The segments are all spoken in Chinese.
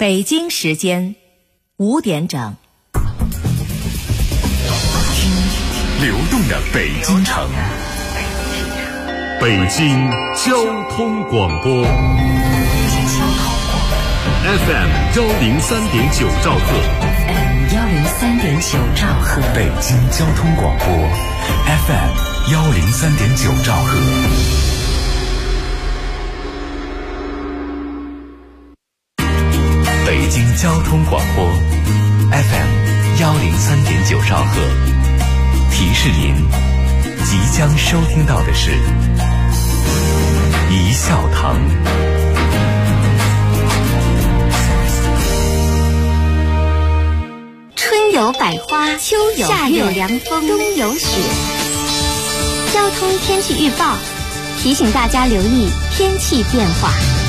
北京时间5点整。 流动的北京城，北京交通广播 FM 103.9兆赫， 103.9兆赫， 北京交通广播 FM 103.9兆赫。北京交通广播 FM 103.9兆赫，提示您即将收听到的是一笑堂。 春有百花，秋有夏有凉风，冬有雪。交通天气预报提醒大家留意天气变化。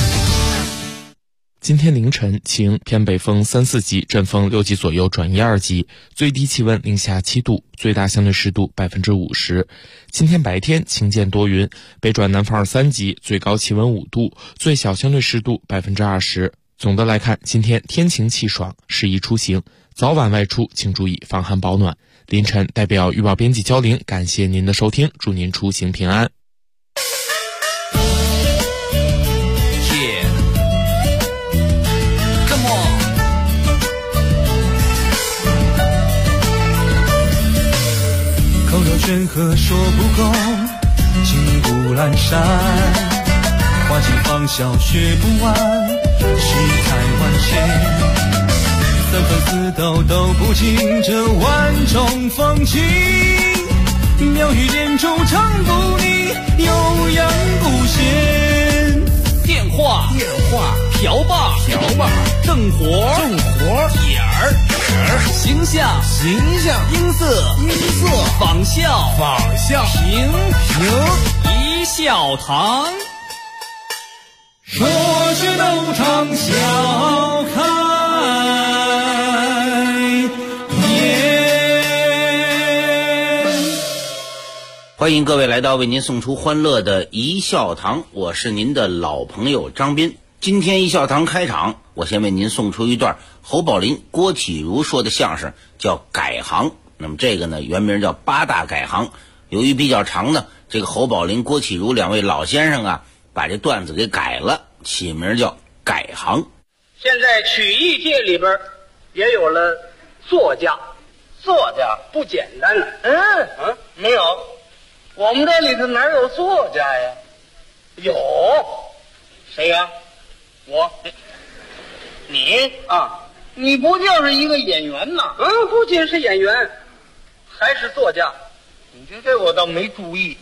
今天凌晨晴，偏北风3、4级，阵风6级左右转1、2级，最低气温零下7度，最大相对湿度50%。今天白天晴间多云，北转南风2、3级，最高气温5度，最小相对湿度20%。总的来看，今天天晴气爽，适宜出行，早晚外出请注意防寒保暖。凌晨代表预报编辑焦玲感谢您的收听，祝您出行平安。 口若悬河说不够，情古阑珊，花期芳笑学不完，世态万千，三分四斗都不尽这万种风情，妙语连珠唱不腻，悠扬不闲。 电话瓢把正活点儿形象音色仿效平一笑堂， 说学逗唱笑开颜。 欢迎各位来到为您送出欢乐的一笑堂，我是您的老朋友张斌。今天一笑堂开场，我先为您送出一段侯宝林、郭启儒说的相声，叫《改行》。那么这个呢，原名叫八大改行。由于比较长呢，这个侯宝林、郭启儒两位老先生啊，把这段子给改了，起名叫《改行》。 现在曲艺界里边也有了作家不简单了。 没有，我们这里头哪有作家呀？ 有， 谁呀？我。你啊，你不就是一个演员吗？ 不仅是演员，还是作家。 你这我倒没注意。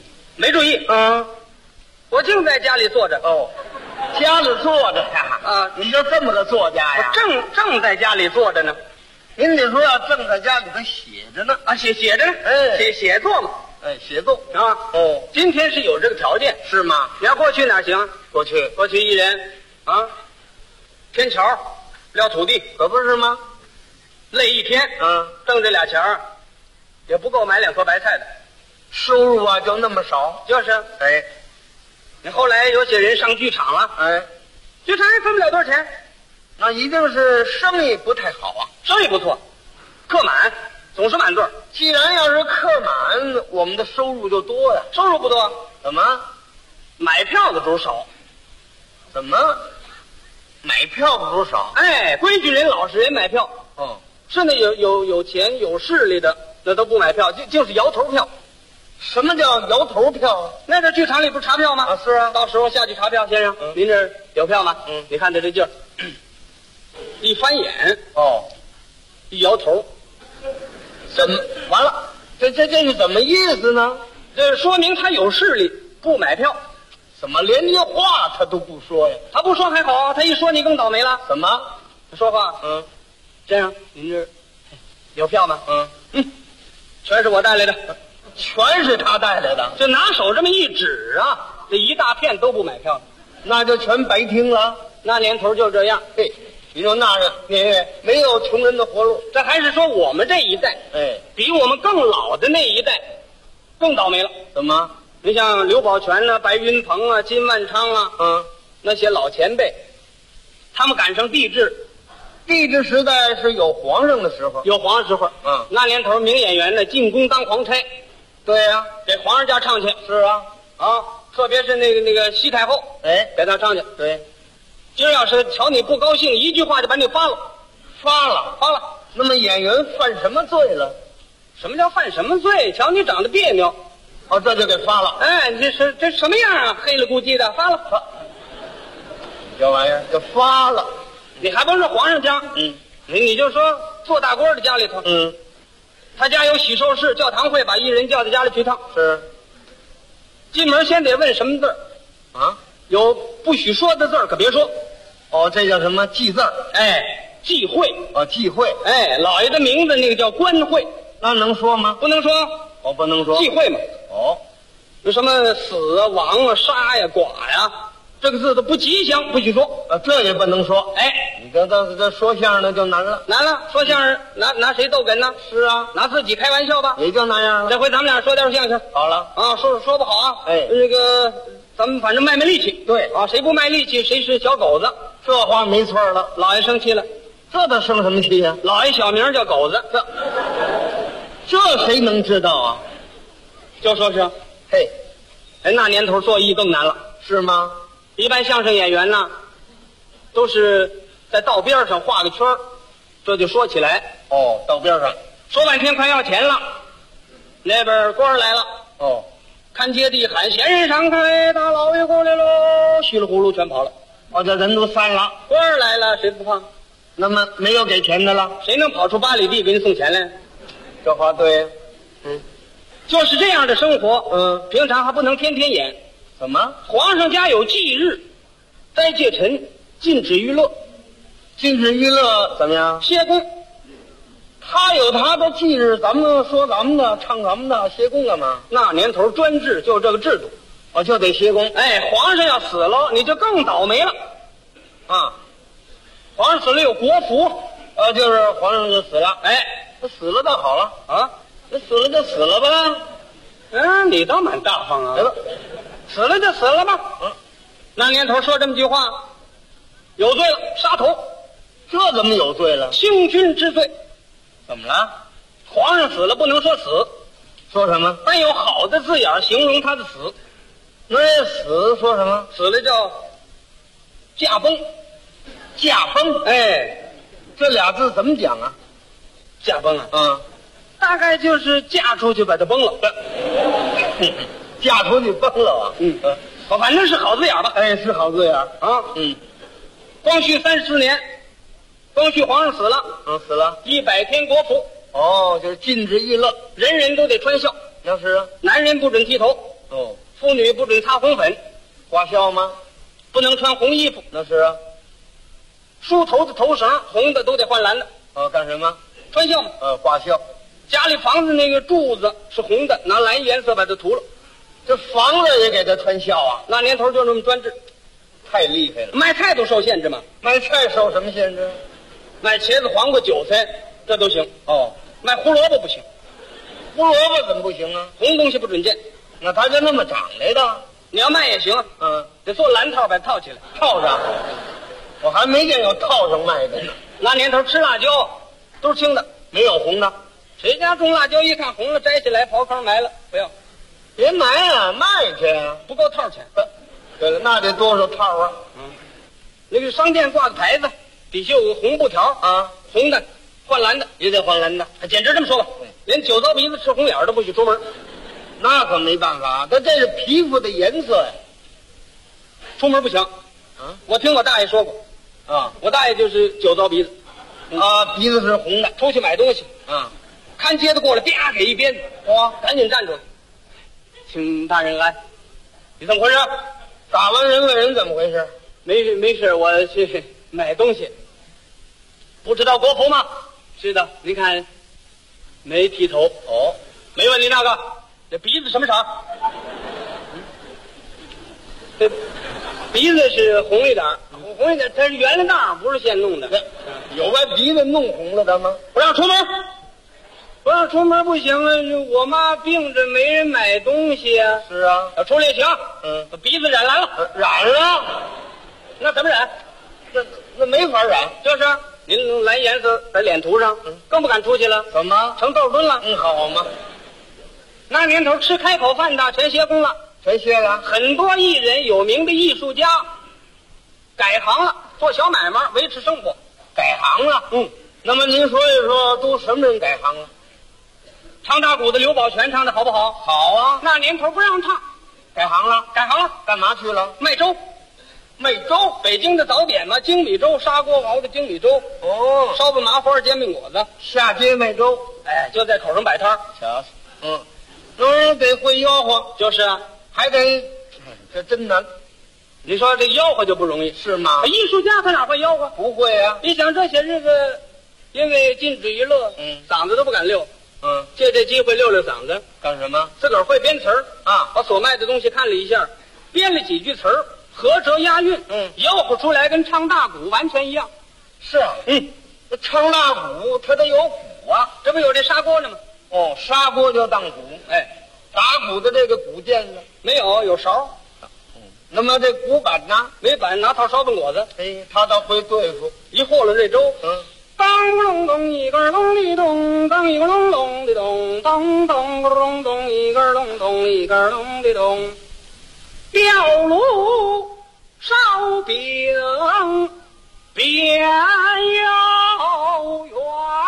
我净在家里坐着。 家里坐着呀？你就这么个作家呀？ 我正在家里坐着呢。 您得说要正在家里头写着呢。 写着呢。写作嘛。 写作啊。今天是有这个条件。 是吗？ 你要过去哪行？ 过去一人天桥撂土地， 可不是吗？ 累一天，挣这俩钱儿也不够买2颗白菜的， 收入啊就那么少。 就是，你后来有些人上剧场了，剧场也分不了多少钱， 那一定是生意不太好啊。 生意不错，客满，总是满座。 既然要是客满，我们的收入就多呀。 收入不多， 怎么？ 买票的主少。 怎么？买票的主少？ 规矩人、老实人买票。是那有钱有势力的，那都不买票，就是摇头票。 什么叫摇头票？ 那这剧场里不是查票吗？ 是啊。 到时候下去查票，先生，您这有票吗？你看他这劲儿，一翻眼，一摇头， 怎么完了？这是怎么意思呢？ 这说明他有势力，不买票。 怎么连句话他都不说呀？ 他不说还好，他一说你更倒霉了。 怎么？ 他说话，先生，您这有票吗？全是我带来的。 全是他带来的？ 就拿手这么一指啊，这一大片都不买票， 那就全白听了。 那年头就这样。 你说那人没有穷人的活路。 这还是说我们这一代，比我们更老的那一代更倒霉了。 怎么？ 你像刘宝全啊、白云鹏啊、金万昌啊，那些老前辈，他们赶上帝制， 帝制时代是有皇上的时候， 有皇上时候。那年头名演员呢进宫当皇差， 对呀、 给皇上家唱去。 是啊， 特别是那个西太后，给他唱去。 对， 今儿要是瞧你不高兴，一句话就把你发了。 发了。那么演员犯什么罪了？ 什么叫犯什么罪？瞧你长得别扭， 这就给发了。 哎，这什么样啊？黑了咕叽的，发了。 这玩意儿就发了。 你还不是皇上家？你就说做大官的家里头，他家有喜寿事、教堂会，把艺人叫到家里去唱。 是， 进门先得问什么字儿啊？ 有不许说的字儿可别说。 这叫什么忌字儿？ 忌讳。 忌讳。 老爷的名字那个叫官讳， 那能说吗？ 不能说。 不能说。 忌讳嘛。有什么死啊、亡啊、杀呀、剐呀，这个字都不吉祥，不许说。 这也不能说。你这说相声的就难了。 难了，说相声拿谁逗哏呢？ 是啊， 拿自己开玩笑吧。 也就那样了。 这回咱们俩说点相声。 好了说不好啊。这个咱们反正卖力气。 对谁不卖力气谁是小狗子。 这话没错了。 老爷生气了。 这他生什么气呀？ 老爷小名叫狗子。 这谁能知道啊？ 就说是。那年头做艺更难了。 是吗？ 一般相声演员呢，都是在道边上画个圈儿，这就说起来。 道边上说半天快要钱了，那边官来了。看街地喊闲人闪开，大老爷过来喽，稀里呼噜全跑了。 这人都散了。 官来了谁不怕？ 那么没有给钱的了， 谁能跑出8里地给你送钱来？ 这话对。 就是这样的生活。平常还不能天天演。 怎么？ 皇上家有忌日，斋戒臣，禁止娱乐。 禁止娱乐怎么样？ 歇工。 他有他的忌日，咱们说咱们的，唱咱们的，歇工干嘛？ 那年头专制，就这个制度。 就得歇工。 皇上要死了，你就更倒霉了。皇上死了有国服。 就是皇上就死了。他死了倒好了那死了就死了吧。 你倒蛮大方啊。死了就死了吧。那年头说这么句话，有罪了，杀头。 这怎么有罪了？ 清君之罪。 怎么了？ 皇上死了不能说死， 说什么？ 但有好的字眼形容他的死。 那死说什么？ 死了叫驾崩。 驾崩。这俩字怎么讲啊？ 驾崩啊。大概就是嫁出去把它崩了。 嫁出去崩了反正是好字眼吧。 是好字眼光绪34年，光绪皇上死了。 死了。 100天国服。 就是禁止娱乐， 人人都得穿孝。 那是啊。 男人不准剃头。妇女不准擦红粉。 挂孝吗？ 不能穿红衣服。 那是啊。 梳头的头绳红的都得换蓝的。 干什么？ 穿孝嘛。 挂孝。 家里房子那个柱子是红的，拿蓝颜色把它涂了。 这房子也给他穿孝啊？ 那年头就这么专制， 太厉害了。 卖菜都受限制嘛。 卖菜受什么限制？ 卖茄子、黄瓜、韭菜这都行。卖胡萝卜不行。 胡萝卜怎么不行啊？ 红东西不准见。 那他就那么长来的？ 你要卖也行。得做蓝套把它套起来， 套上。我还没见有套上卖的呢。 那年头吃辣椒都是青的， 没有红的。 谁家种辣椒一看红了，摘下来刨坑埋了，不要。 别埋啊，卖去啊， 不够套钱。 对了，那得多少套啊？ 那个商店挂个牌子，底下有个红布条红的换蓝的， 也得换蓝的。 简直这么说吧，连酒糟鼻子吃红眼都不许出门。 那可没办法，他这是皮肤的颜色呀， 出门不行。我听我大爷说过。我大爷就是酒糟鼻子。 鼻子是红的， 出去买东西看街的过来，啪给一鞭子，赶紧站住了，请大人来。你怎么回事？ 打完人问人怎么回事？ 没事，我去买东西。不知道国服吗？是的，您看没剃头。没问你那个，这鼻子什么色？这鼻子是红一点，红一点，它是原来那不是现弄的。 有把鼻子弄红了的吗？ 不让出门。不让出门不行啊！我妈病着，没人买东西啊。 是啊， 要出来也行。把鼻子染蓝了。 染了？ 那怎么染？ 那没法染。 就是您蓝颜色在脸涂上，更不敢出去了。 怎么成豆墩了？ 好嘛， 那年头吃开口饭的全歇工了， 全歇了。 很多艺人、有名的艺术家改行了，做小买卖维持生活。 改行了。那么您说一说，都什么人改行了？ 唱大鼓的刘宝全唱的好不好？ 好啊。 那年头不让唱， 改行了。 改行了， 干嘛去了？ 卖粥。 卖粥， 北京的早点嘛，精米粥，砂锅熬的精米粥。 哦， 烧饼麻花、煎饼果子， 下街卖粥。 哎，就在口上摆摊。 瞧瞧，那得会吆喝， 就是啊， 还得，这真难。 你说这吆喝就不容易， 是吗？ 艺术家他哪会吆喝？ 不会啊。 你想这些日子，因为禁止娱乐，嗓子都不敢溜。借这机会溜溜嗓子。 干什么？ 自个儿会编词儿啊， 把所卖的东西看了一下，编了几句词儿。合辙押韵，吆喝出来跟唱大鼓完全一样。 是啊，唱大鼓它得有鼓啊， 这不有这砂锅呢吗？ 哦，砂锅就当鼓， 哎， 打鼓的这个鼓键呢？ 没有，有勺。 那么这鼓板呢？ 没板，拿套烧饼果子。 哎，他倒会对付。 一和了这粥，当隆咚一根隆的咚，当一个隆隆的咚，当咚隆咚一根隆咚一根隆的咚。吊炉烧饼边又圆，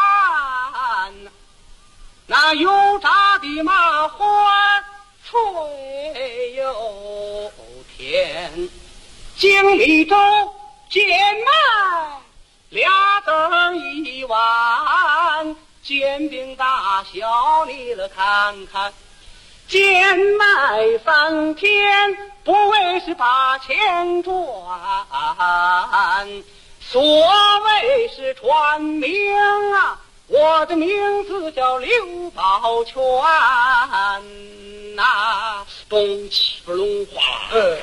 那油炸的麻花脆又甜，精米粥贱卖俩子儿一碗，煎饼大小你了看看，贱卖3天不为是把钱赚，所谓是传名啊，我的名字叫刘宝全呐，咚起不隆哗啦，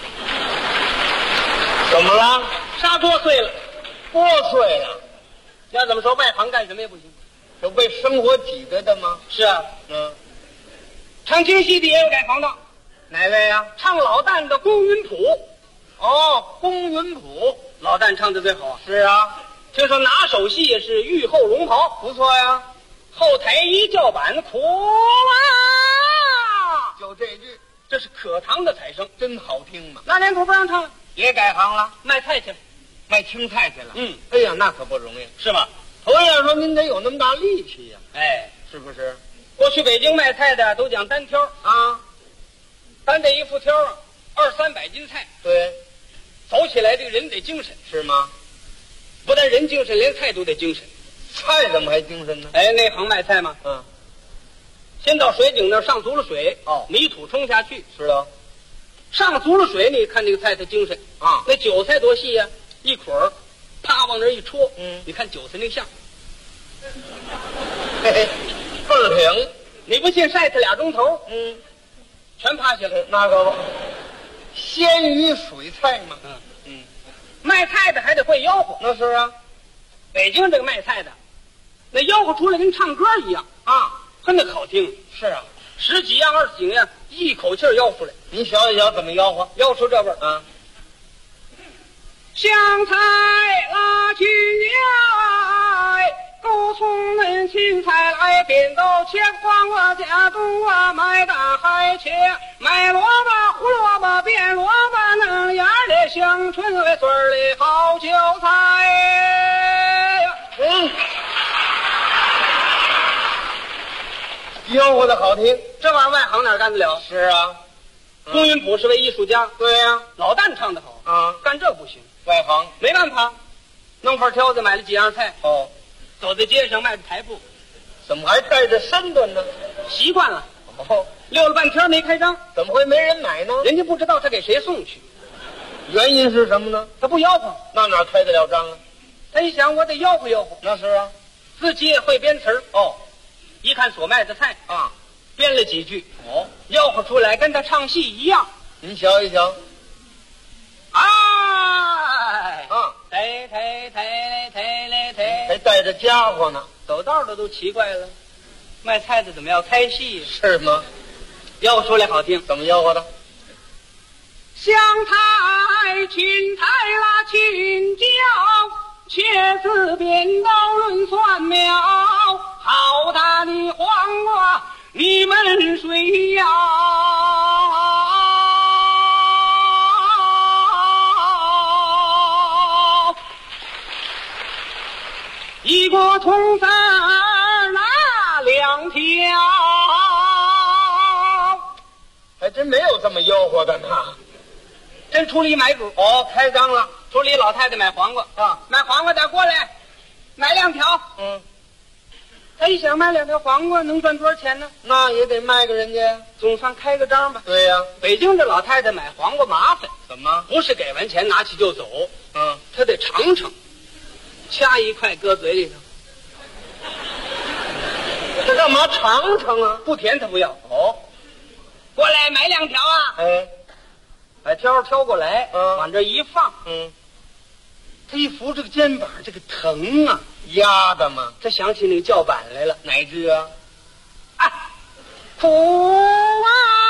怎么了？ 砂锅碎了， 锅碎了。 要怎么说外行干什么也不行， 这为生活挤兑的吗？ 是啊，唱京戏的也有改行的。 哪位啊？ 唱老旦的龚云普。 哦，龚云普， 老旦唱的最好啊。 是啊， 听说拿手戏是玉后龙袍， 不错呀。 后台一叫板，苦啦， 就这句， 这是可堂的彩声， 真好听嘛。 那年头不让唱， 也改行了， 卖菜去了， 卖青菜去了。 哎呀，那可不容易， 是吧？ 头一样说您得有那么大力气呀，是不是？ 过去北京卖菜的都讲单挑啊， 单这一副挑200-300斤菜， 对， 走起来这个人得精神， 是吗？ 不但人精神，连菜都得精神。 菜怎么还精神呢？ 哎，那行卖菜嘛，先到水井那儿上足了水，米土冲下去， 是的， 上足了水，你看这个菜它精神啊。 那韭菜多细呀，一捆儿，啪往那儿一戳，你看韭菜那像， 嘿嘿，倍儿挺。 你不信晒它2钟头，全趴下来。 那个鲜鱼水菜嘛， 卖菜的还得会吆喝。 那是啊， 北京这个卖菜的，那吆喝出来跟唱歌一样啊， 真的好听。 是啊 ，10几样20几样，一口气吆出来。 你瞧一瞧怎么吆喝， 吆出这味儿啊！香菜啦，青菜，狗葱嫩青菜来，扁豆切黄瓜加冬瓜，买大海切，买萝卜胡萝卜变萝卜，嫩芽的香椿来，穗儿的好韭菜。 吆喝的好听， 这玩意儿外行哪干得了？ 是啊， 龚云普是位艺术家， 对呀， 老旦唱得好啊， 干这不行， 外行没办法，弄块挑子买了几样菜，走在街上迈着台步， 怎么还带着身段呢？ 习惯了，溜了半天没开张， 怎么会没人买呢？ 人家不知道他给谁送去， 原因是什么呢？ 他不吆喝， 那哪开得了张啊？ 他一想，我得吆喝吆喝。 那是啊， 自己也会编词儿一看所卖的菜啊， 编了几句吆喝出来，跟他唱戏一样。 您瞧一瞧， 哎啊，还带着家伙呢， 走道的都奇怪了，卖菜的怎么要开戏？ 是吗？ 吆喝出来好听， 怎么吆喝的？ 香菜、芹菜啦，青椒、切子扁担论蒜苗，好大的黄瓜你们谁要？一锅葱丝那2条， 还真没有这么吆喝的呢。 真出了一买主哦，开张了， 出了一老太太买黄瓜啊， 买黄瓜的过来，买2条。他一想买2条黄瓜能赚多少钱呢？ 那也得卖给人家， 总算开个张吧。 对呀， 北京这老太太买黄瓜麻烦， 怎么？ 不是给完钱拿起就走，她得尝尝，掐一块搁嘴里头。 这干嘛尝尝啊？ 不甜她不要。 哦， 过来买2条啊！ 哎， 把挑过来，往这一放， 他一扶这个肩膀，这个疼啊，压的嘛。 他想起那个叫板来了， 哪句啊？ 苦啊！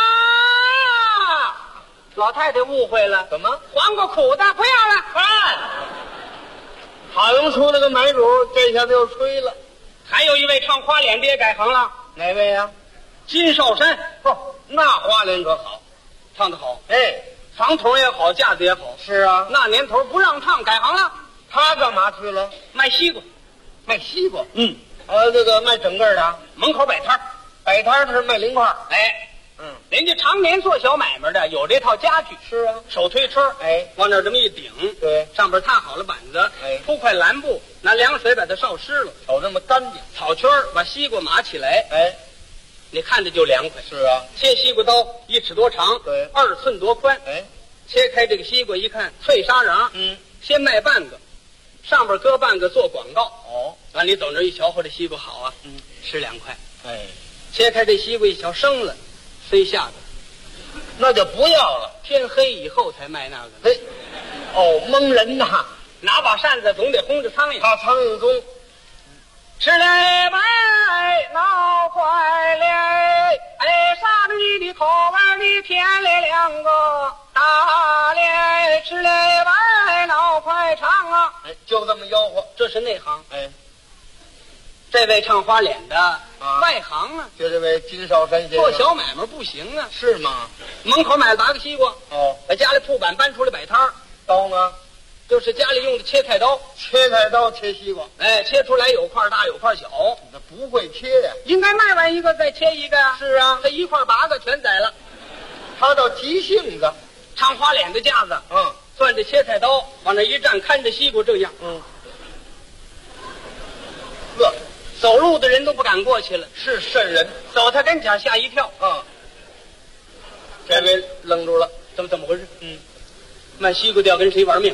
老太太误会了， 怎么？ 黄瓜苦的，不要了。 好容易出了个买主，这下子又吹了。 还有一位唱花脸的也改行了， 哪位呀？ 金少山。 那花脸可好， 唱得好， 房头也好，架子也好。 是啊， 那年头不让唱，改行了。 他干嘛去了？ 卖西瓜。 卖西瓜？这个卖整个的， 门口摆摊， 摆摊是卖零块。 人家常年做小买卖的有这套家具。 是啊， 手推车，往那儿这么一顶， 对， 上边踏好了板子，铺块蓝布，拿凉水把它烧湿了， 瞅那么干净。 草圈把西瓜码起来，你看着就凉快。 是啊， 切西瓜刀1尺多长， 对 ，2寸多宽，切开这个西瓜一看脆沙瓤，先卖半个，上边搁半个做广告。完你走那一瞧，嚯，这西瓜好啊，吃2块。切开这西瓜一瞧生了，塞下边， 那就不要了。 天黑以后才卖那个。 蒙人呐！ 拿把扇子总得轰着苍蝇， 怕苍蝇中。 吃来白闹坏了，啥子你的口味你添了2个大嘞，吃来白闹快唱啊！ 就这么吆喝， 这是内行。这位唱花脸的外行啊， 就这位金少山先生做小买卖不行啊。 是吗？ 门口买了8个西瓜，把家里铺板搬出来摆摊儿。 刀呢？ 就是家里用的切菜刀， 切菜刀切西瓜， 切出来有块大有块小， 那不会切呀。 应该卖完一个再切一个呀。 是啊， 他1块8个全宰了， 他倒急性子。 唱花脸的架子，攥着切菜刀往那一站，看着西瓜这样，走路的人都不敢过去了， 是瘆人。 走他跟前吓一跳， 这位愣住了， 怎么回事？卖西瓜的要跟谁玩命？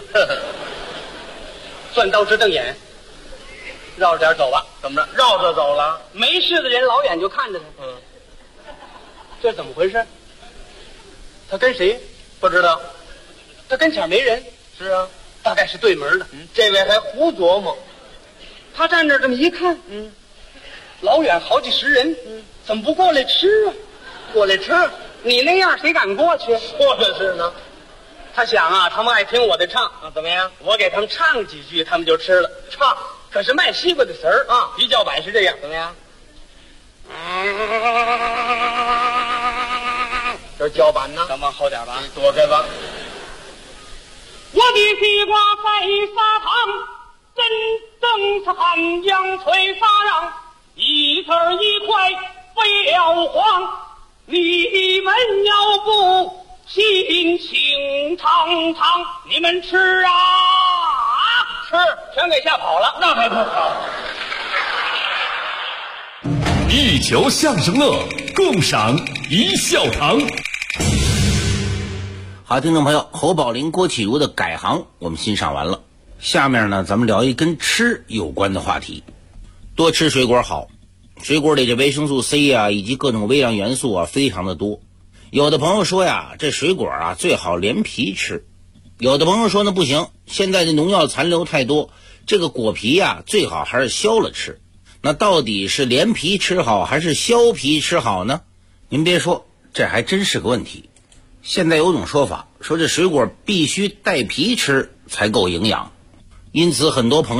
攥刀直瞪眼，绕着点走吧。 怎么着？绕着走了？ 没事的人老远就看着他，这怎么回事？他跟谁？ 不知道。 他跟前没人。 是啊， 大概是对门的。 这位还胡琢磨。 他站那儿这么一看，老远好几十人，怎么不过来吃啊？ 过来吃？ 你那样谁敢过去？ 或者是呢？ 他想啊，他们爱听我的唱怎么样？ 我给他们唱几句，他们就吃了。 唱， 可是卖西瓜的词儿一叫板是这样， 怎么样？这叫板呢？ 咱往后点吧， 你躲开吧。 我的西瓜在砂糖，真正是寒阳催沙瓤，一字一块不要慌，你们要不心情长长，你们吃啊，吃全给吓跑了，那还不好。 一球相声乐，共赏一笑堂。 好，听众朋友，侯宝林、郭启儒的改行我们欣赏完了，下面呢咱们聊一跟吃有关的话题。多吃水果好，水果里这维生素 C 啊以及各种微量元素啊非常的多。有的朋友说呀，这水果啊最好连皮吃，有的朋友说呢不行，现在的农药残留太多，这个果皮啊最好还是削了吃。那到底是连皮吃好还是削皮吃好呢？您别说，这还真是个问题。现在有种说法，说这水果必须带皮吃才够营养，因此很多朋友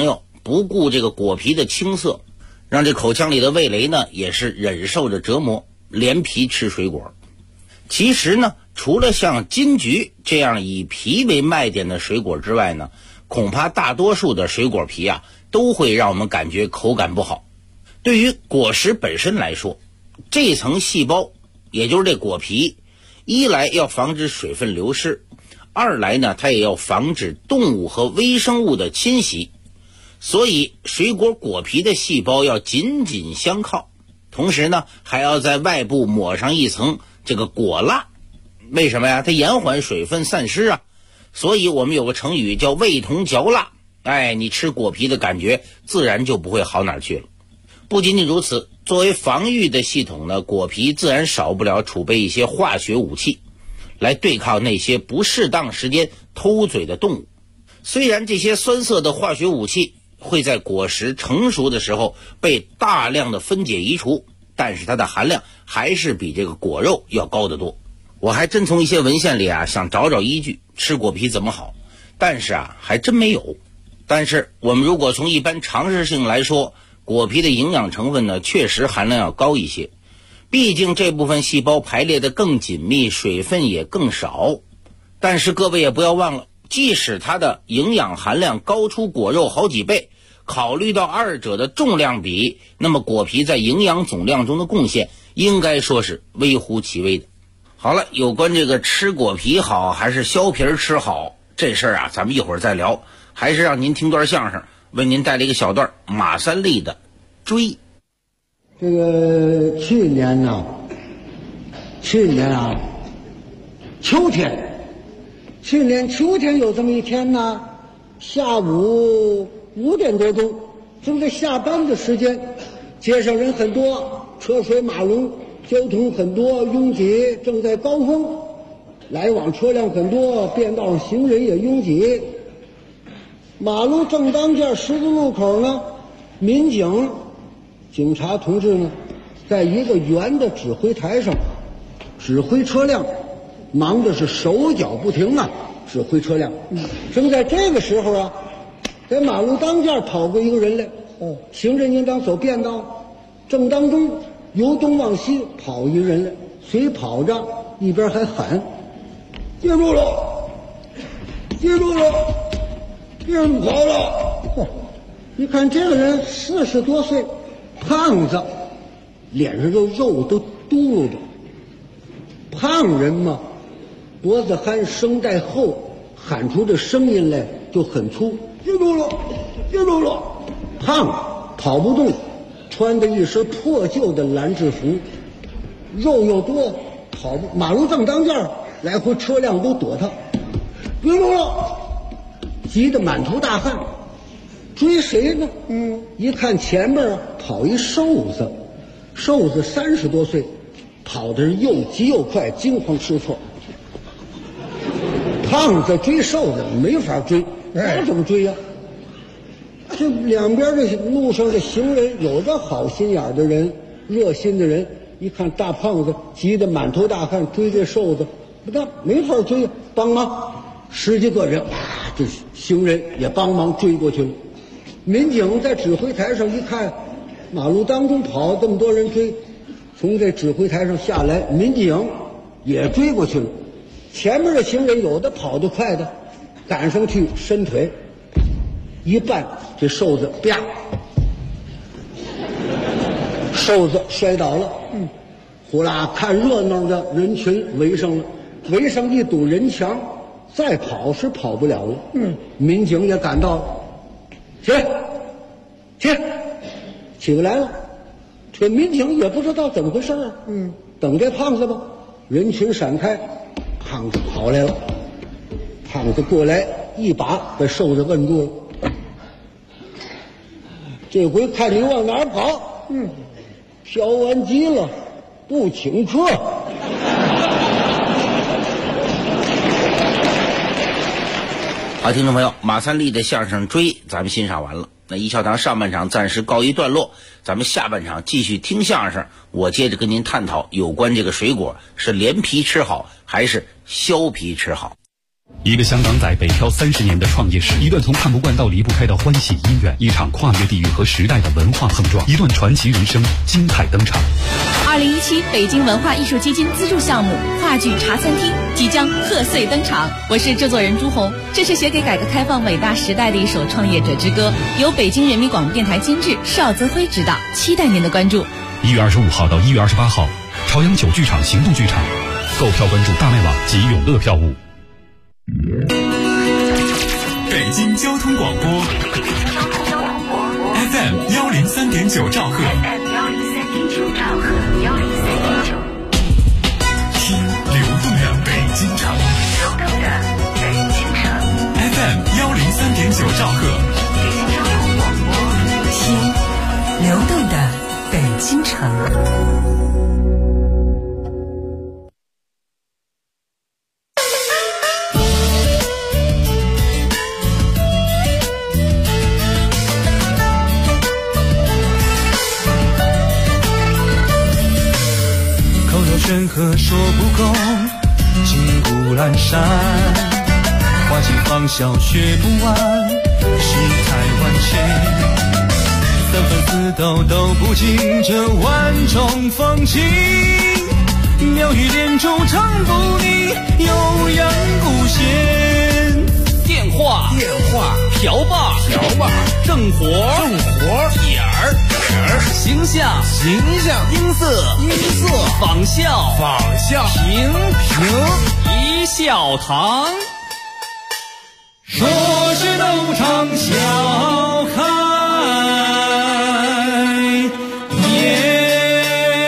不顾这个果皮的青涩，让这口腔里的味蕾呢也是忍受着折磨，连皮吃水果。其实呢，除了像金桔这样以皮为卖点的水果之外呢，恐怕大多数的水果皮啊都会让我们感觉口感不好。对于果实本身来说，这层细胞也就是这果皮，一来要防止水分流失，二来呢它也要防止动物和微生物的侵袭，所以水果果皮的细胞要紧紧相靠，同时呢还要在外部抹上一层这个果蜡。为什么呀？它延缓水分散失啊。所以我们有个成语叫味同嚼蜡，你吃果皮的感觉自然就不会好哪儿去了。不仅仅如此，作为防御的系统呢，果皮自然少不了储备一些化学武器，来对抗那些不适当时间偷嘴的动物。虽然这些酸涩的化学武器会在果实成熟的时候被大量的分解移除，但是它的含量还是比这个果肉要高得多。我还真从一些文献里想找找依据，吃果皮怎么好，但是还真没有。但是我们如果从一般常识性来说，果皮的营养成分呢确实含量要高一些，毕竟这部分细胞排列得更紧密，水分也更少。但是各位也不要忘了，即使它的营养含量高出果肉好几倍，考虑到二者的重量比，那么果皮在营养总量中的贡献应该说是微乎其微的。好了，有关这个吃果皮好还是削皮吃好这事儿咱们一会儿再聊，还是让您听段相声，为您带来一个小段马三立的追。 这个去年秋天有这么一天呢，下午5点多钟，正在下班的时间，街上人很多，车水马龙，交通很多，拥挤，正在高峰，来往车辆很多，便道上行人也拥挤。马路正当间十字路口呢，警察同志呢，在一个圆的指挥台上指挥车辆，忙的是手脚不停指挥车辆。正在这个时候在马路当间跑过一个人来，行人应当走便道，正当中由东往西跑一人来，随跑着一边还喊：记住了，别人跑了。一看这个人40多岁，胖子，脸上肉都嘟噜着。胖人嘛，脖子憨，声带厚，喊出这声音来就很粗。记住了。胖，跑不动，穿着一身破旧的蓝制服，肉又多，跑不。马路正当间，来回车辆都躲他。记住了，急得满头大汗。追谁呢？一看前面跑一瘦子30多岁，跑的是又急又快，惊慌失措。胖子追瘦子没法追，怎么追呀？这两边的路上的行人，有的好心眼的人，热心的人，一看大胖子急得满头大汗，追这瘦子，没法追呀，帮忙10几个人，这行人也帮忙追过去了。民警在指挥台上一看，马路当中跑这么多人追，从这指挥台上下来，民警也追过去了。前面的行人有的跑得快的，赶上去伸腿一绊，这瘦子啪，瘦子摔倒了。呼啦，看热闹的人群围上了，围上一堵人墙，再跑是跑不了了。民警也赶到了，起不来了。这民警也不知道怎么回事等这胖子吧。人群闪开，胖子跑来了。胖子过来一把把瘦子摁住了。这回看你往哪儿跑？嫖完急了，不请客。 好，听众朋友，马三立的相声《追》咱们欣赏完了。那一笑堂上半场暂时告一段落，咱们下半场继续听相声。我接着跟您探讨有关这个水果是连皮吃好还是削皮吃好。 一个香港仔北漂30年的创业史，一段从看不惯到离不开的欢喜姻缘，一场跨越地域和时代的文化碰撞，一段传奇人生精彩登场。 2017北京文化艺术基金资助项目话剧茶餐厅即将贺岁登场，我是制作人朱红。这是写给改革开放伟大时代的一首创业者之歌，由北京人民广播电台监制，邵泽辉执导，期待您的关注。 1月25号到1月28号，朝阳9剧场行动剧场，购票关注大麦网及永乐票务。 北京交通广播 FM 103.9兆赫，听流动的北京城，FM 103.9兆赫， 听流动的北京城。 山河说不够，金谷阑珊，花季芳笑学不完，世态万千，三分四斗都不尽这万种风情，妙语连珠唱不腻，悠扬不闲。 电话瓢把正活点儿形象音色仿效评一笑堂， 说是斗场笑开颜。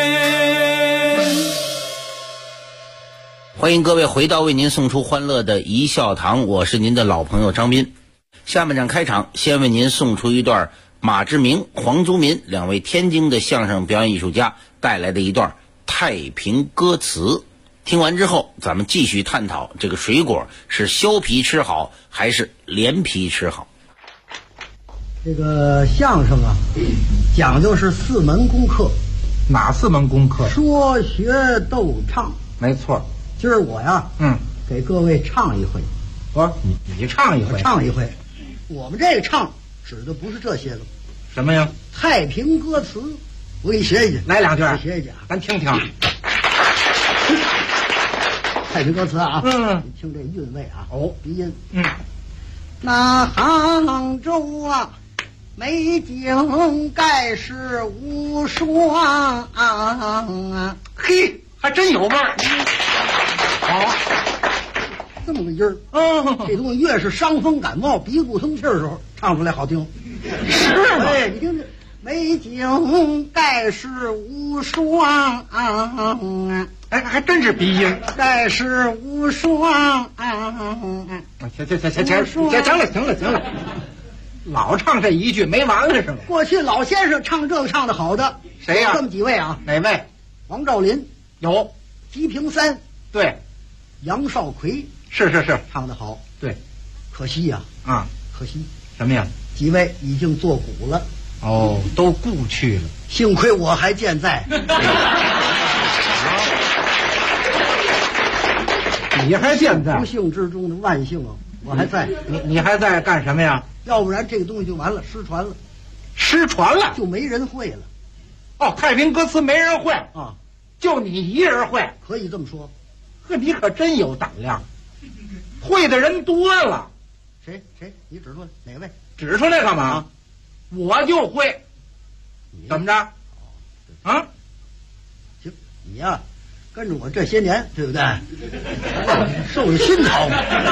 欢迎各位回到为您送出欢乐的一笑堂，我是您的老朋友张斌。下半场开场，先为您送出一段马志明、黄宗民两位天津的相声表演艺术家带来的一段太平歌词。听完之后，咱们继续探讨这个水果是削皮吃好还是连皮吃好。 这个相声啊，讲究是4门功课。 哪4门功课？ 说学逗唱。 没错。 今儿我呀，给各位唱一回。 你唱一回。 唱一回。我们这个唱指的不是这些个。 什么呀？ 太平歌词。我给你学一学。 来2句。 学一学， 咱听听。 太平歌词啊，你听这韵味啊，鼻音。那杭州啊，美景盖世无双啊， 嘿，还真有味儿。 好，这么个音儿。这东西越是伤风感冒、鼻不通气的时候，唱出来好听。 是吗？ 对，你听这美景盖世无双啊， 还真是鼻音。 盖世无双行了，老唱这一句没完了是吗？ 过去老先生唱这个唱的好的， 谁呀？ 这么几位啊？ 哪位？ 王兆麟有， 吉平三对， 杨少奎是唱的好。 对， 可惜呀可惜什么呀？ 几位已经作古了。 都故去了。 幸亏我还健在。 你还健在？ 不幸之中的万幸啊！我还在。 你还在干什么呀？ 要不然这个东西就完了，失传了。 失传了就没人会了。 太平歌词没人会啊， 就你一人会。 可以这么说。 你可真有胆量，会的人多了。 谁？你指出来哪位？ 指出来干嘛？我就会。怎么着？啊？ 行，你呀，跟着我这些年，对不对？受了熏陶。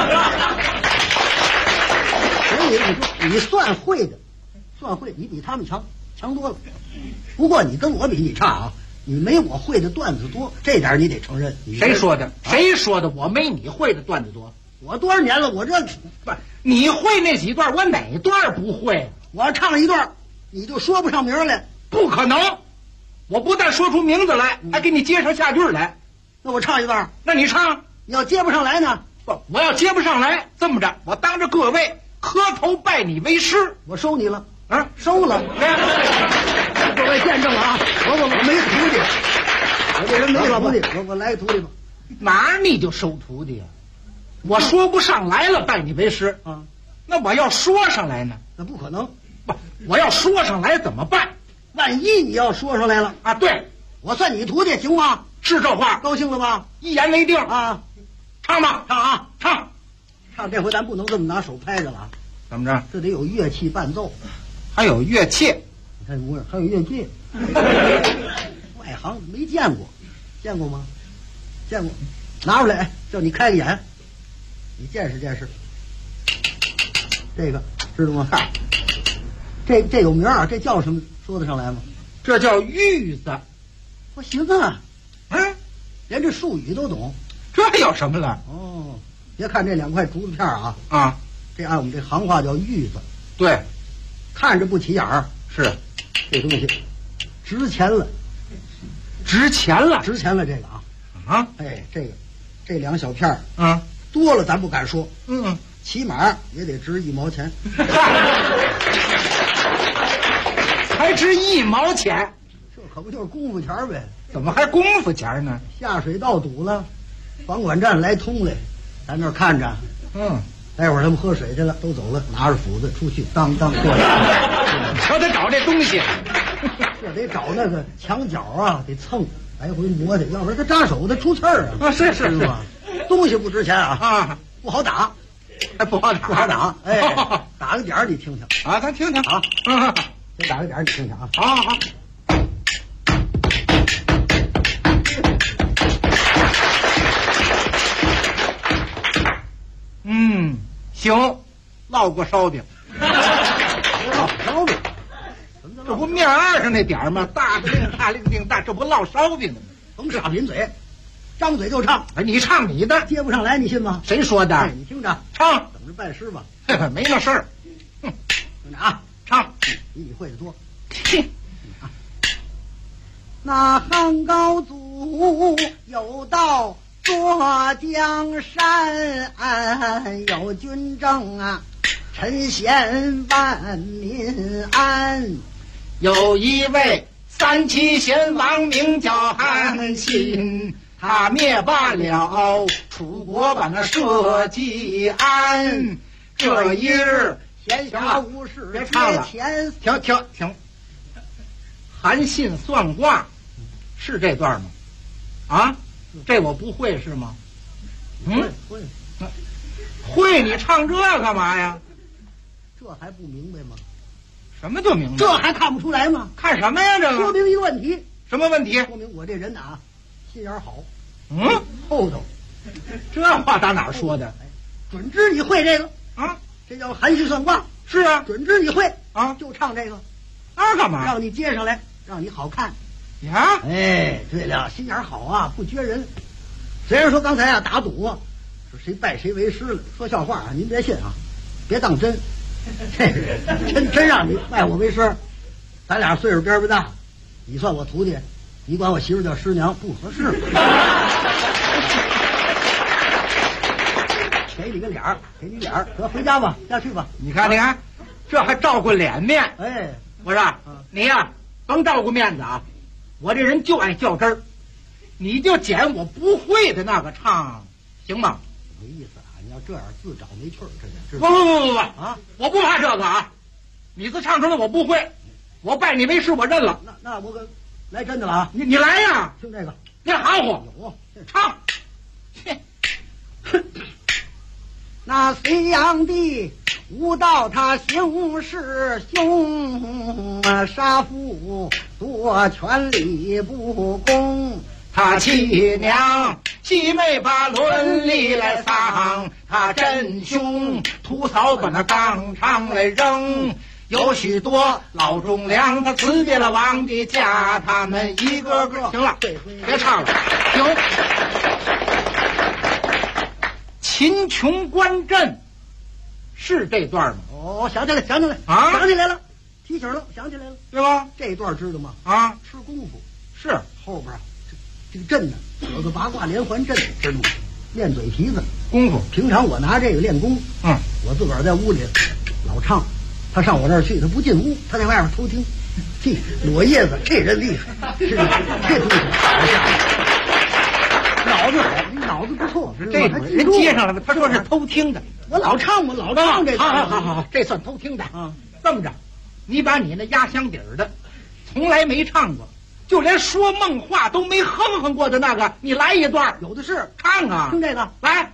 所以你说你算会的，你比他们强多了。不过你跟我比，你差啊。你没我会的段子多，这点你得承认。 谁说的？谁说的？我没你会的段子多。 我多少年了？我这不，你会那几段，我哪段不会？ 我要唱一段，你就说不上名来。 不可能！我不但说出名字来，还给你接上下句来。 那我唱一段， 那你唱。 你要接不上来呢？ 不，我要接不上来，这么着，我当着各位磕头拜你为师。 我收你了啊， 收了。各位见证了啊！我没徒弟，我这人没徒弟，我来个徒弟吧。 哪儿你就收徒弟啊？ 我说不上来了，拜你为师啊。 那我要说上来呢？ 那不可能。 不，我要说上来怎么办？ 万一你要说上来了啊，对， 我算你徒弟，行吗？ 是这话， 高兴了吧？ 一言为定啊！ 唱吧， 唱啊， 唱！ 这回咱不能这么拿手拍着了， 怎么着？ 这得有乐器伴奏， 还有乐器， 你看模样，还有乐器。外行没见过，见过吗？见过，拿出来，叫你开个眼，你见识见识。这个知道吗？这有名啊，这叫什么？说得上来吗？ 这叫玉子。 我行啊，连这术语都懂， 这有什么了？ 哦，别看这2块竹子片啊， 这按我们这行话叫玉子。 对， 看着不起眼儿， 是这东西值钱了， 值钱了这个啊！哎，这2小片儿，多了咱不敢说，起码也得值1毛钱， 还值1毛钱， 这可不就是功夫钱呗？ 怎么还功夫钱呢？ 下水道堵了，房管站来通来，咱这儿看着，待会儿他们喝水去了，都走了，拿着斧子出去，当过来。 瞧他找这东西， 这得找那个墙角啊，得蹭，来回磨去，要不然他扎手，他出刺儿啊。 是吧？东西不值钱啊，不好打， 不好打。 哎，打个点儿你听听啊，咱听听啊，先打个点儿你听听啊。 好。行，烙过烧饼。 烧饼， 这不面二上那点儿吗？大个令大令令大，这不烙烧饼吗？ 甭傻贫嘴，张嘴就唱。 哎，你唱你的， 接不上来，你信吗？ 谁说的？ 你听着， 唱， 等着拜师吧。 没那事儿。 听着啊， 唱， 比你会的多。那汉高祖有道坐江山，有军政啊，臣贤万民安。 有一位3齐贤王，名叫韩信，他灭罢了楚国，把那社稷安。这一日闲暇无事， 别唱了，停。韩信算卦，是这段吗？啊，这我不会是吗？会，你唱这干嘛呀？ 这还不明白吗？ 什么就明白？ 这还看不出来吗？ 看什么呀？这个说明一个问题。 什么问题？ 说明我这人啊，心眼好。 厚道。这话打哪儿说的？ 准知你会这个啊？ 这叫韩信算卦。 是啊， 准知你会啊， 就唱这个。 那干嘛？ 让你接上来，让你好看。 呀， 哎，对了，心眼好啊，不撅人。虽然说刚才啊打赌啊，说谁拜谁为师了，说笑话啊，您别信啊，别当真。真让你拜我为师，咱俩岁数边不大，你算我徒弟，你管我媳妇叫师娘不合适。给你个脸儿，得回家吧，下去吧。 你看，这还照顾脸面。 哎， 我说你呀，甭照顾面子啊，我这人就爱较真儿，你就捡我不会的那个唱，行吗？ 没意思啊，你要这样自找没趣儿，这不啊！我不怕这个啊，你自唱出来我不会，我拜你为师，我认了。 那我可来真的了啊！ 你来呀， 听这个， 别含糊， 有唱。 那隋炀帝无道他行事凶，杀父夺权力不公， 他妻娘妻妹把伦理来丧，他真凶屠嫂把那纲常来扔。有许多老忠良，他辞别了王的家，他们一个个行了，别唱了，行。秦琼观阵是这段吗？ 哦，想起来啊， 想起来了，提醒了，想起来了， 对吧？ 这段知道吗？ 啊， 吃功夫是后边这个阵呢，有个八卦连环阵，知道吗？练嘴皮子功夫。平常我拿这个练功，我自个儿在屋里老唱，他上我那儿去，他不进屋，他在外面偷听。裸叶子，这人厉害，是吧？这东西脑子好，你脑脑子不错， 这人接上来了，他说是偷听的。 我老唱这段。 好，这算偷听的啊。这么着，你把你那压箱底儿的，从来没唱过，就连说梦话都没哼哼过的那个，你来一段。 有的是， 唱啊！ 听这个， 来。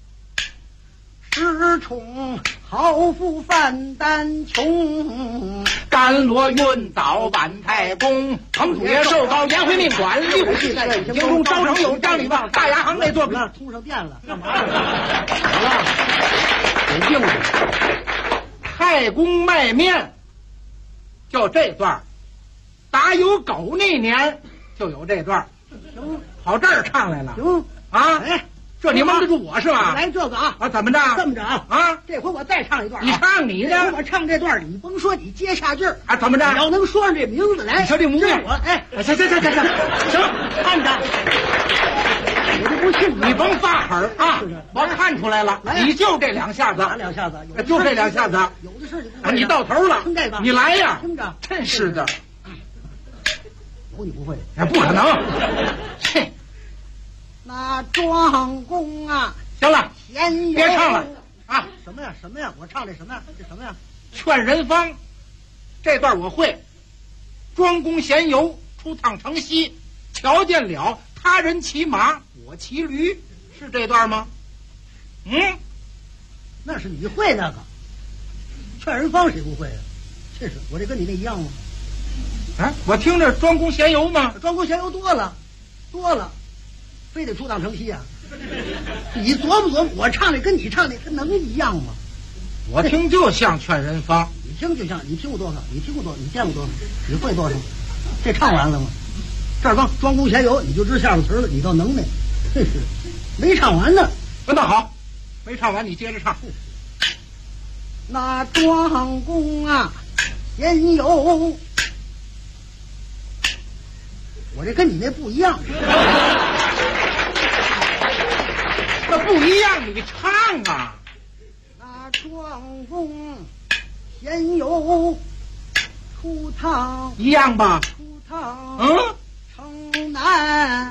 石冲好富范丹穷， 甘罗运岛满太公，彭土爷寿高颜回命管六系在北京中，招生有张李旺，大牙行那座那通上电了，干嘛去？好了， 有病的。太公卖面，就这段打有狗那年就有这段行， 跑这儿唱来了。 行啊，这你蒙得住我是吧？ 来这个啊！ 怎么着？ 这么着啊！这回我再唱一段。 你唱你的， 我唱这段，你甭说，你接下句儿怎么着？ 你要能说上这名字来， 你瞧这模样， 我行，看着， 我就不信你甭发狠啊！我看出来了，你就这两下子， 哪两下子？ 就这两下子， 有的是你到头了。 听这个， 你来呀！ 听着， 真是的， 有你不会？ 不可能！切， 那庄公啊！ 行了， 别唱了啊！ 什么呀？我唱这什么呀？这什么呀？ 劝人方，这段我会。庄公闲游，出趟城西，瞧见了他人骑马，我骑驴，是这段吗？ 那是你会那个。劝人方谁不会啊？这是我这跟你那一样吗？ 我听着庄公闲游嘛。 庄公闲游多了，非得出趟城西啊？你琢磨琢磨，我唱的跟你唱的，它能一样吗？ 我听就像劝人方， 你听就像，你听过多少？你听过多少？你见过多少？你会多少？这唱完了吗？这儿刚庄公闲游，你就知下边词了，你倒能耐，真是没唱完呢。 那好，没唱完你接着唱。 那庄公啊，闲游，我这跟你那不一样。 那不一样，你唱啊！ 那庄公闲游，出趟一样吧？ 出趟城南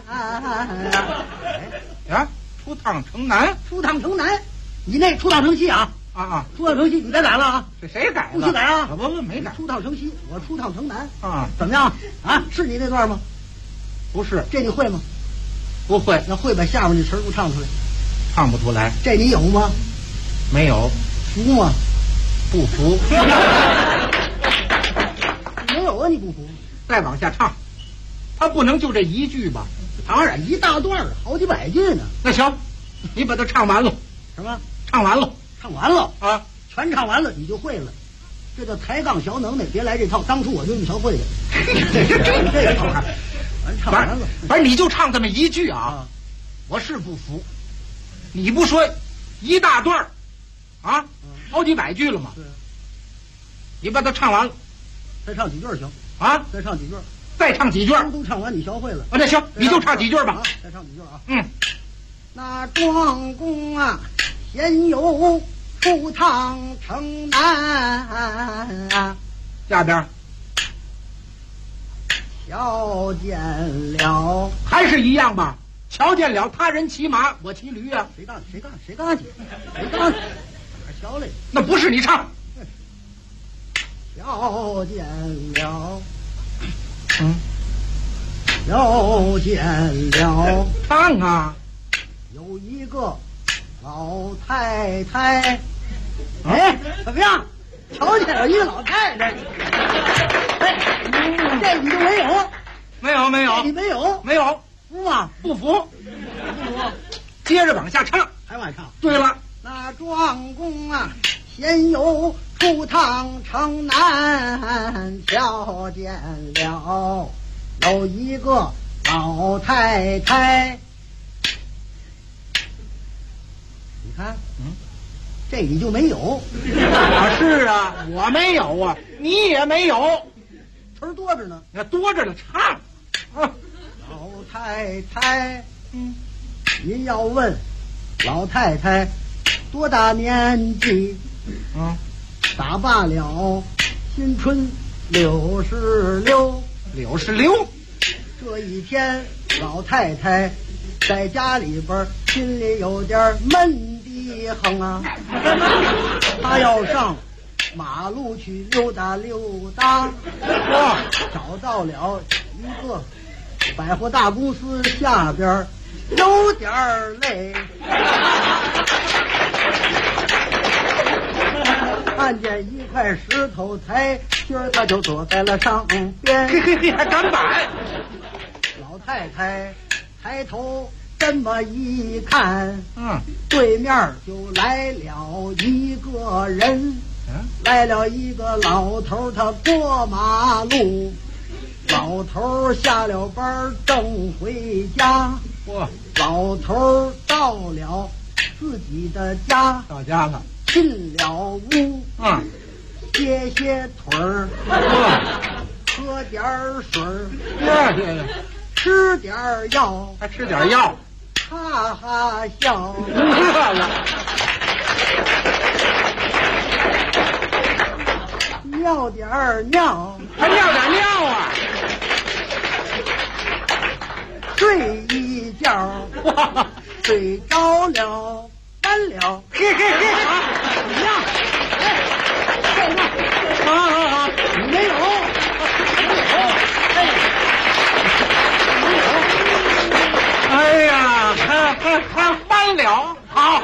出趟城南， 你那出趟城西啊？出趟城西，你该改了啊！ 这谁改了？ 不许改啊！ 不没改。 出趟城西，我出趟城南啊？ 怎么样啊？是你那段吗？ 不是， 这你会吗？ 不会。 那会把下面那词儿给我唱出来。 唱不出来。 这你有吗？ 没有。 服吗？ 不服。 没有啊，你不服？ 再往下唱，他不能就这一句吧？ 当然，一大段好几百句呢。 那行，你把它唱完了。 什么？ 唱完了啊！ 全唱完了，你就会了。这叫抬杠小能耐，别来这套。当初我就一条会的。这个套全唱完了。 反正你就唱这么一句啊！我是不服。你不说一大段啊，好几百句了吗？你把它唱完了， 再唱几句行啊？ 再唱几句， 再唱几句， 都唱完你学会了啊？那行，你就唱几句吧。 再唱几句啊？ 那庄公啊，闲游出趟城南， 下边瞧见了， 还是一样吧？瞧见了他人骑马，我骑驴啊！ 谁干去？瞧嘞， 那不是你唱。 瞧见了，瞧见了， 唱啊！ 有一个老太太，怎么样？瞧见了一个老太太，这你就没有？ 没有， 你没有？ 没有。 服吗？ 不服。接着往下唱， 还往下唱。 对了， 那庄公啊，闲游出趟城南，瞧见了有一个老太太。你看，这你就没有。 是啊，我没有啊，你也没有， 词儿多着呢。 那多着呢，唱啊。 老太太，您要问老太太多大年纪？打罢了新春66。 66。 这一天，老太太在家里边心里有点闷的很啊。他要上马路去溜达溜达，哇，找到了一个百货大公司下边有点累，看见一块石头台阶儿，他就坐在了上边。 还敢摆？ 老太太抬头这么一看，对面就来了一个人，来了一个老头，他过马路。老头下了班正回家，老头到了自己的家， 到家了， 进了屋，歇歇腿儿，喝点水儿，吃点药， 还吃点药， 哈哈笑，尿点尿， 还尿点尿啊！ 睡一觉，睡着了，完了， 嘿，怎么样？好， 你没有， 哎呀，还完了，好，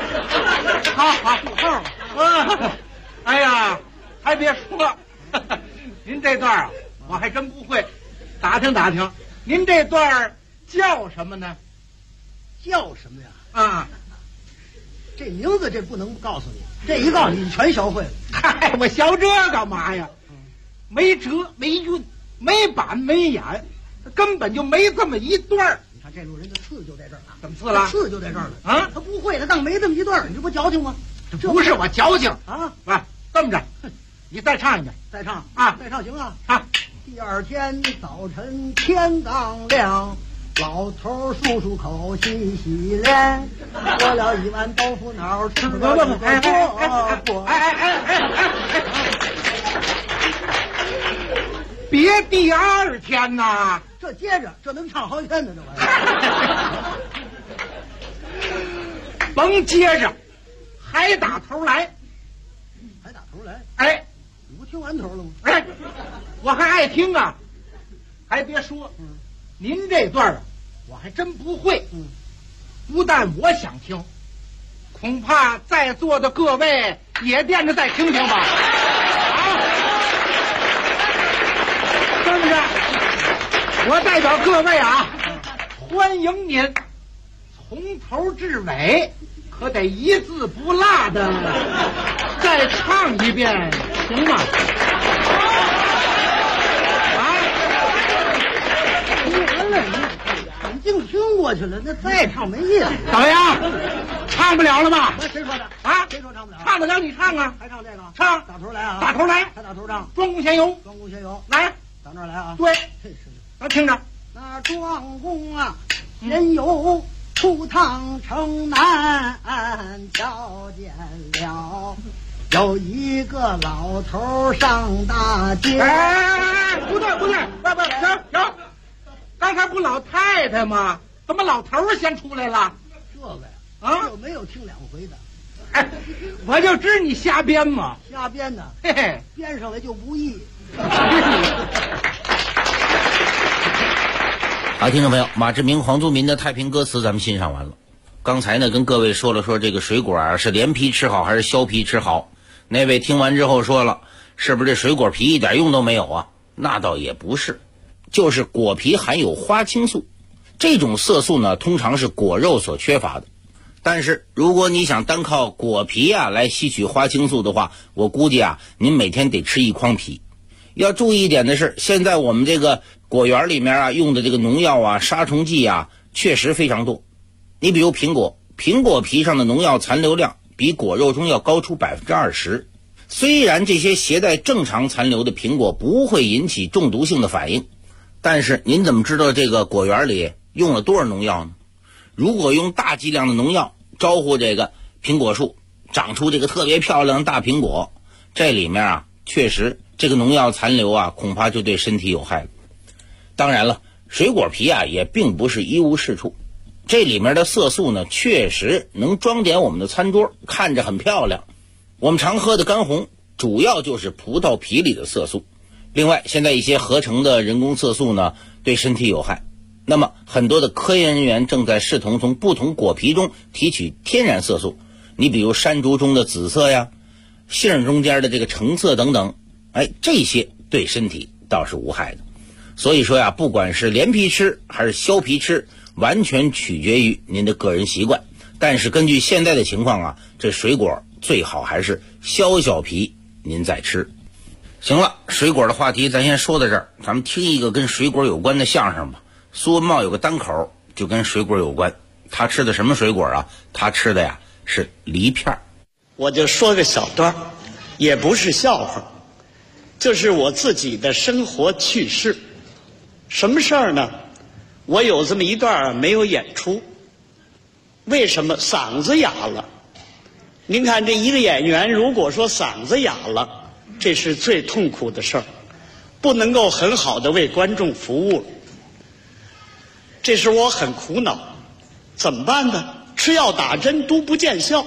哎呀，还别说，您这段啊，我还真不会，打听打听，您这段叫什么呢？ 叫什么呀？ 啊， 这名字这不能告诉你，这一告诉你全学会了。 嗨，我学这干嘛呀？没辙没韵，没板没眼，根本就没这么一段。 你看这路人的刺就在这儿了， 怎么刺了？ 刺就在这儿了啊！ 他不会，他当没这么一段，你这不矫情吗？ 这不是我矫情啊！ 啊，这么着，你再唱一遍， 再唱啊， 再唱行啊！ 唱。 第二天早晨天刚亮，老头漱漱口洗洗脸，喝了一碗豆腐脑，吃了一个饽饽。 别第二天呐， 这接着这能唱好几天呢，这玩意儿。 甭接着，还打头来， 还打头来。 哎， 你不听完头了吗？ 哎，我还爱听啊，还别说，您这段啊，我还真不会。不但我想听，恐怕在座的各位也惦着再听听吧。啊，这么着，我代表各位啊，欢迎您从头至尾，可得一字不落的再唱一遍，行吗？ 净听过去了，那再唱没意思。 怎么样？唱不了了吧？ 谁说的？ 啊？ 谁说唱不了？ 唱得了你唱啊！ 还唱这个？ 唱， 打头来啊！ 打头来， 还打头唱。 庄公闲游， 庄公闲游， 来， 到那儿来啊！ 对，咱听着。 那庄公啊，闲游出趟城南，瞧见了有一个老头上大街。 哎，不对，行。刚才不老太太吗？怎么老头先出来了？ 这个呀， 啊， 有没有听两回的？ 哎，我就知你瞎编嘛。 瞎编的， 嘿嘿， 编上来就不易。 好，听众朋友，马志明、黄宗民的太平歌词咱们欣赏完了。刚才呢，跟各位说了说这个水果啊，是连皮吃好还是削皮吃好？那位听完之后说了，是不是这水果皮一点用都没有啊？那倒也不是。就是果皮含有花青素，这种色素呢，通常是果肉所缺乏的。但是如果你想单靠果皮啊来吸取花青素的话，我估计啊，您每天得吃一筐皮。要注意一点的是，现在我们这个果园里面啊用的这个农药啊、杀虫剂啊，确实非常多。你比如苹果皮上的农药残留量比果肉中要高出20%。虽然这些携带正常残留的苹果不会引起中毒性的反应，但是您怎么知道这个果园里用了多少农药呢？如果用大剂量的农药招呼这个苹果树长出这个特别漂亮的大苹果，这里面啊确实这个农药残留啊恐怕就对身体有害了。当然了，水果皮啊也并不是一无是处， 这里面的色素呢，确实能装点我们的餐桌，看着很漂亮。我们常喝的干红主要就是葡萄皮里的色素。另外，现在一些合成的人工色素呢，对身体有害。那么很多的科研人员正在试图从不同果皮中提取天然色素，你比如山竹中的紫色呀，杏中间的这个橙色等等，这些对身体倒是无害的。所以说呀，不管是连皮吃还是削皮吃，完全取决于您的个人习惯。但是根据现在的情况啊，这水果最好还是削皮您再吃。行了，水果的话题咱先说到这儿，咱们听一个跟水果有关的相声吧。苏文茂有个单口就跟水果有关，他吃的什么水果啊？他吃的呀是梨片。 我就说个小段，也不是笑话，就是我自己的生活趣事。什么事儿呢？我有这么一段没有演出，为什么？嗓子哑了。您看这一个演员如果说嗓子哑了，这是最痛苦的事儿，不能够很好的为观众服务了。这时我很苦恼，怎么办呢？吃药打针都不见效。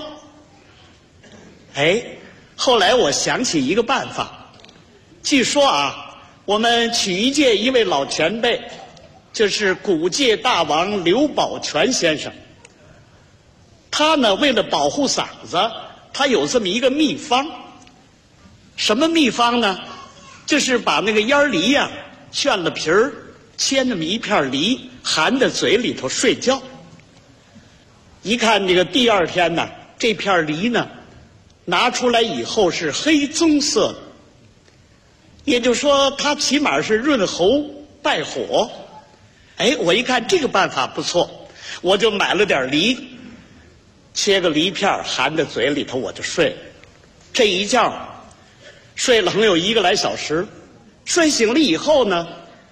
后来我想起一个办法，据说啊，我们曲艺界一位老前辈，就是古界大王刘宝全先生，他呢为了保护嗓子，他有这么一个秘方。什么秘方呢？就是把那个烟梨呀炫了皮儿，切那么一片梨，含在嘴里头睡觉。一看这个第二天呢，这片梨呢拿出来以后是黑棕色的，也就是说它起码是润喉败火。我一看这个办法不错，我就买了点梨，切个梨片含在嘴里头我就睡了。这一觉睡了能有1个来小时，睡醒了以后呢，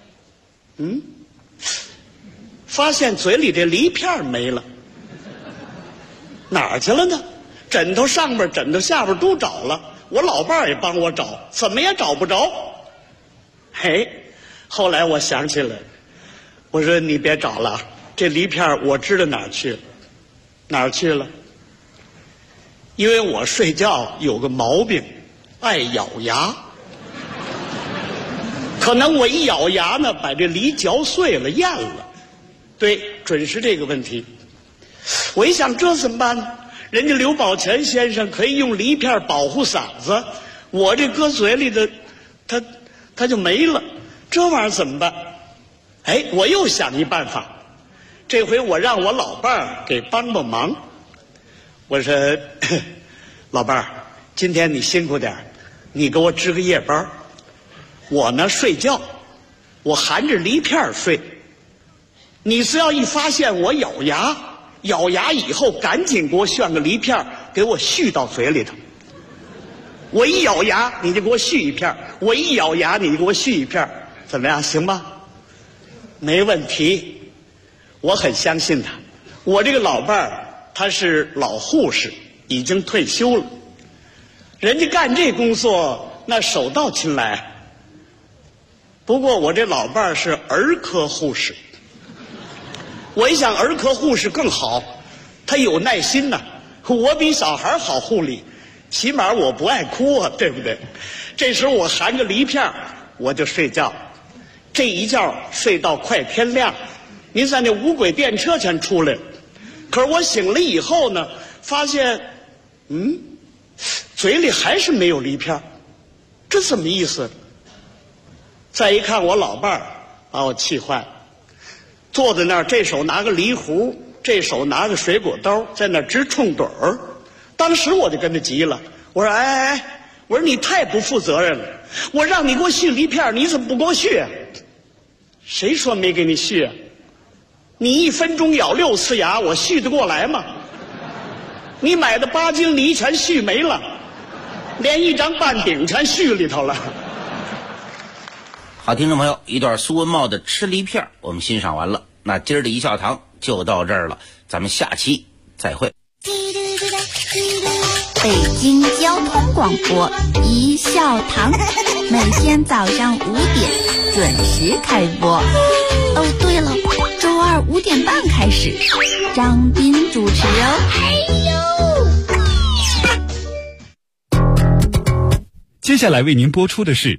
发现嘴里这梨片没了，哪儿去了呢？枕头上边枕头下边都找了，我老伴儿也帮我找，怎么也找不着。后来我想起来，我说你别找了，这梨片我知道哪儿去了。哪儿去了？因为我睡觉有个毛病，爱咬牙，可能我一咬牙呢，把这梨嚼碎了咽了。对，准是这个问题。我一想这怎么办呢？人家刘宝全先生可以用梨片保护嗓子，我这搁嘴里的它就没了，这玩意儿怎么办？我又想一办法，这回我让我老伴儿给帮忙。我说老伴儿，今天你辛苦点，你给我值个夜班，我呢睡觉，我含着梨片睡。你只要一发现我咬牙以后，赶紧给我炫个梨片，给我续到嘴里头。我一咬牙，你就给我续一片；我一咬牙，你就给我续一片，怎么样？行吧？没问题，我很相信他。我这个老伴儿他是老护士，已经退休了，人家干这工作那手到擒来。不过我这老伴儿是儿科护士。我一想儿科护士更好，他有耐心呐，我比小孩好护理，起码我不爱哭啊，对不对？这时候我含着梨片我就睡觉，这一觉睡到快天亮，您看那无轨电车全出来了。可是我醒了以后呢，发现嘴里还是没有梨片，这怎么意思？再一看我老伴儿把我气坏了，坐在那儿，这手拿个梨核，这手拿个水果刀，在那儿直冲盹儿。当时我就跟他急了，我说我说你太不负责任了，我让你给我续梨片，你怎么不给我续啊？谁说没给你续啊？你1分钟咬6次牙，我续得过来吗？你买的8斤梨全续没了，连1张半饼全续里头了。 好，听众朋友，一段苏文茂的吃梨片我们欣赏完了，那今儿的一笑堂就到这儿了，咱们下期再会。 北京交通广播一笑堂，每天早上5点准时开播。哦，对了，周二5点半开始。 张斌主持哦。 接下来为您播出的是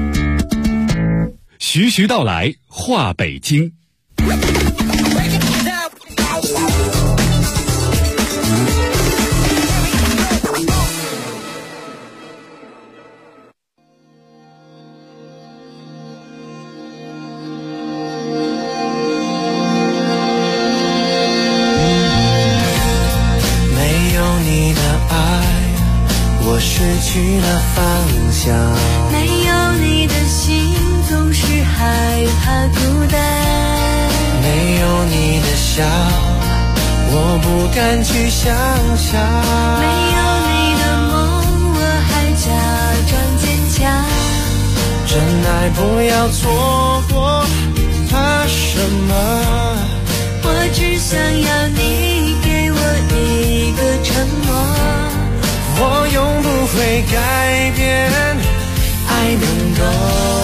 徐徐道来话北京。 失去了方向， 没有你的心总是害怕孤单， 没有你的笑我不敢去想象， 没有你的梦我还假装坚强， 真爱不要错过，怕什么？ 我只想要你给我一个承诺， 我永不会改变，爱能够。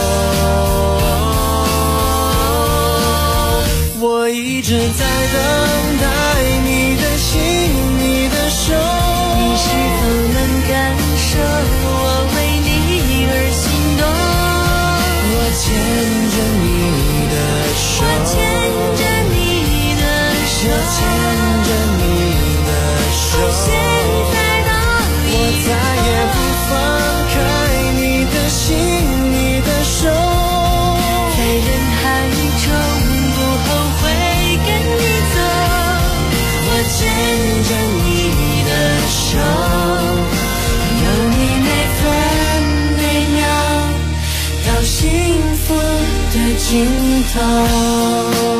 我一直在等待你的心，你的手， 你是否能感受我为你而心动？ 我牵着你的手， 我牵着你的手， 我牵着你的手。我再也不放开你的心，你的手， 在人海中不后悔跟你走。 我牵着你的手，有你每分每秒到幸福的尽头。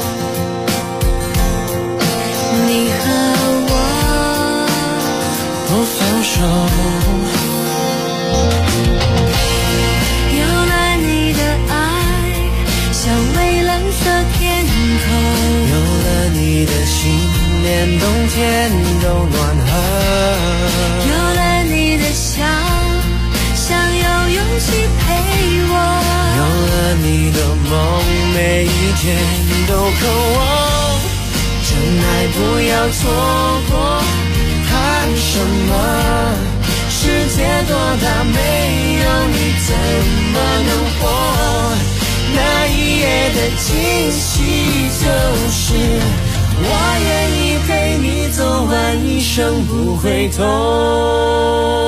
你和我不放手， 有了你的爱像蔚蓝色天空， 有了你的心连冬天都暖和， 有了你的笑像有勇气陪我， 有了你的梦每一天都渴望，真爱不要错过，谈什么？世界多大，没有你怎么能活？那一夜的惊喜就是我愿意陪你走完一生不回头。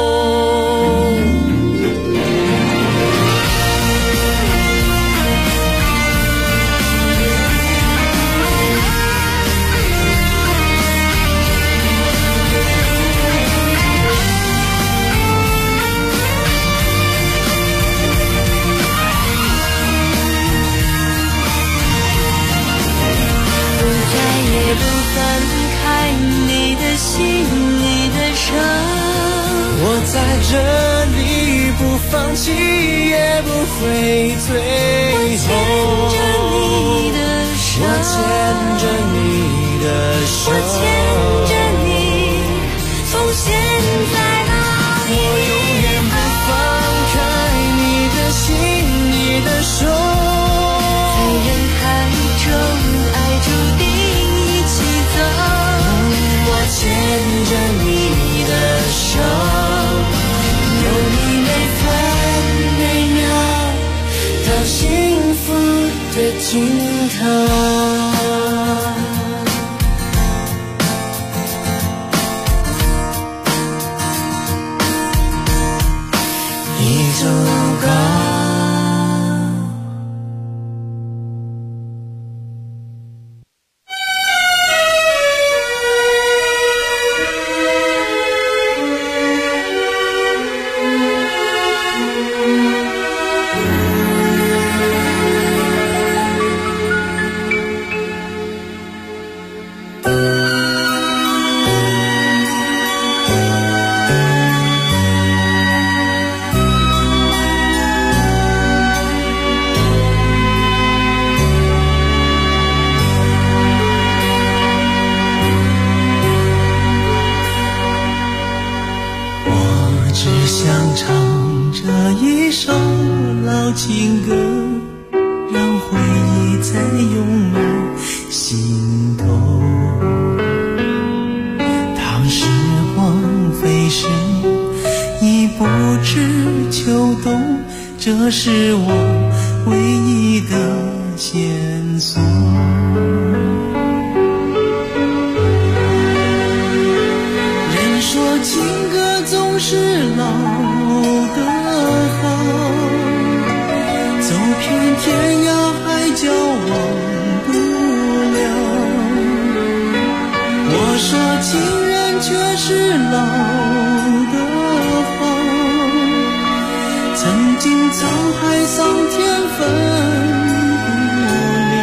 也不放开你的心，你的手， 我在这里不放弃，也不会退后。 我牵着你的手， 我牵着你的手， 我牵着你，从现在到我永远不放开你的心，你的手， 在人海中爱注定。 我牵着你的手，有你每分每秒到幸福的尽头。已足够。情歌，让回忆再涌满心头。 这是我唯一的线索。人说情歌总是老的好，走遍天涯海角忘不了。我说情人却是老的好，曾经沧海桑田分不了。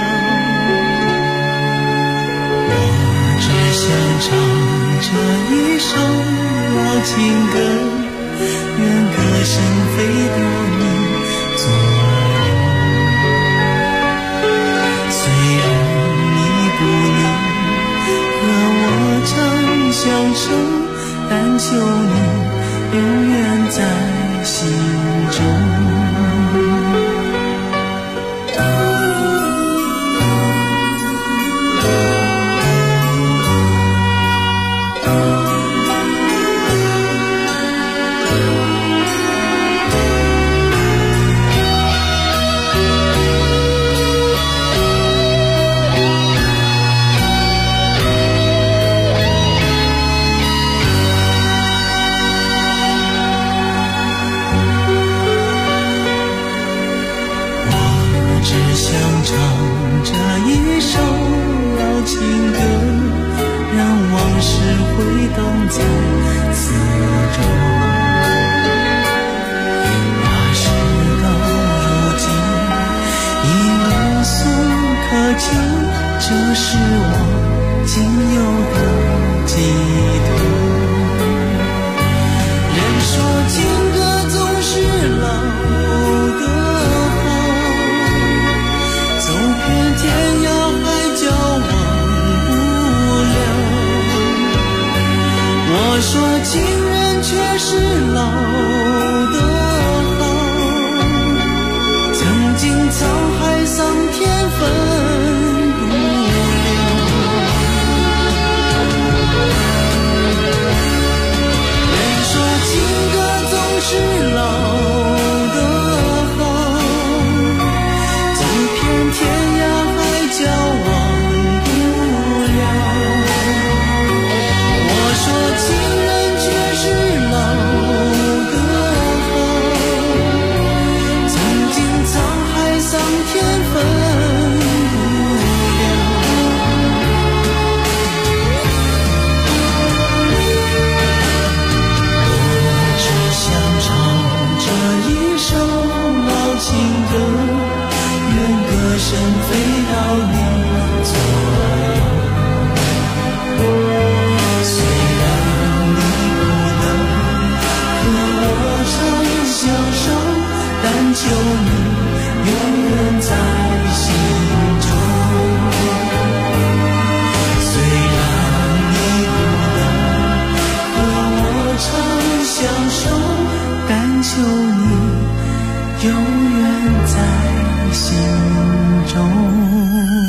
我只想唱这一首老情歌，愿歌声飞到你左右。虽然你不能和我长相守，但求你永远在心中。回荡在四周，那事到如今已无所可求，这是我仅有的寄托。人说情歌总是老的好，走遍天涯海角忘不了。我说情人却是老的好，曾经沧海桑田分不了。人说情歌总是老的好，走遍天涯海角忘不了。我说情人却是老的好，曾经沧海桑田分不了。我只想唱这一首老情歌，愿歌声飞到你左右。虽然你不能和我长相守，但求你永远在心中。虽然你不能和我长相守，但求你永远在心中。